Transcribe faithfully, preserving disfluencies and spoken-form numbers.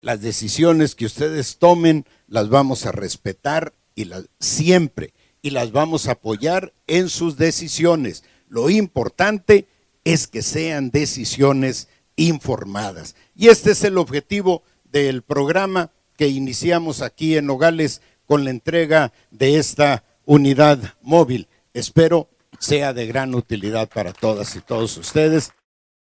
Las decisiones que ustedes tomen las vamos a respetar y las, siempre, y las vamos a apoyar en sus decisiones. Lo importante es que sean decisiones informadas. Y este es el objetivo del programa que iniciamos aquí en Nogales con la entrega de esta unidad móvil. Espero sea de gran utilidad para todas y todos ustedes.